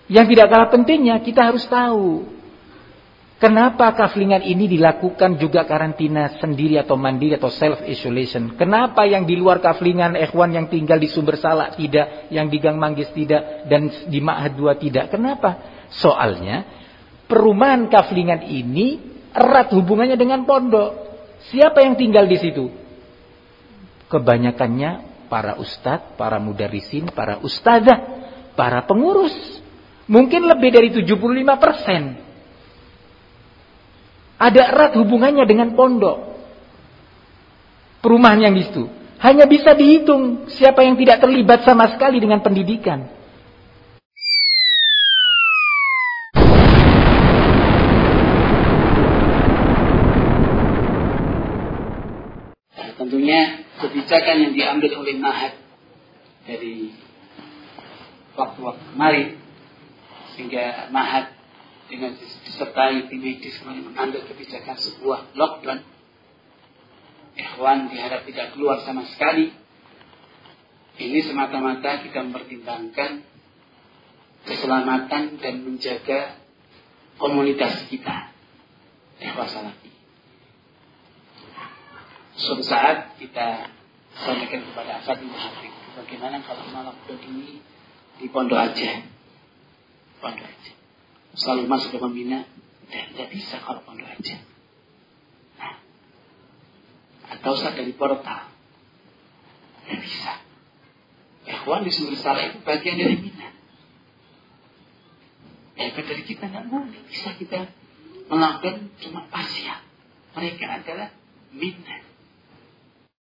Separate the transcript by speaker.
Speaker 1: Yang tidak kalah pentingnya, kita harus tahu kenapa kaflingan ini dilakukan juga karantina sendiri atau mandiri atau self isolation. Kenapa yang di luar kaflingan ikhwan yang tinggal di Sumber Salak tidak, yang di Gang Manggis tidak, dan di Ma'had 2 tidak. Kenapa? Soalnya perumahan kaflingan ini erat hubungannya dengan pondok. Siapa yang tinggal di situ? Kebanyakannya para ustadz, para mudarisin, para ustadzah, para pengurus. Mungkin lebih dari 75%. Ada erat hubungannya dengan pondok. Perumahan yang di situ. Hanya bisa dihitung siapa yang tidak terlibat sama sekali dengan pendidikan.
Speaker 2: Tentunya kebijakan yang diambil oleh Ma'had dari waktu-waktu kemarin, sehingga Ma'had dengan disertai tim medis kemarin mengambil kebijakan sebuah lockdown. Ikhwan diharap tidak keluar sama sekali. Ini semata-mata kita mempertimbangkan keselamatan dan menjaga komunitas kita, ikhwan salafi. Suatu saat kita sampaikan kepada Asad bin Muhammad, bagaimana kalau lockdown ini di pondok aja. Pondok aja. Selalu masuk ke pembina, tidak bisa kalau pondok aja. Nah, atau Ustaz dari portal, tidak bisa. Ikhwan di Sumber Salak itu bagian dari Mina. Dari kita tidak boleh bisa kita melakukan cuma pasien. Mereka adalah Mina.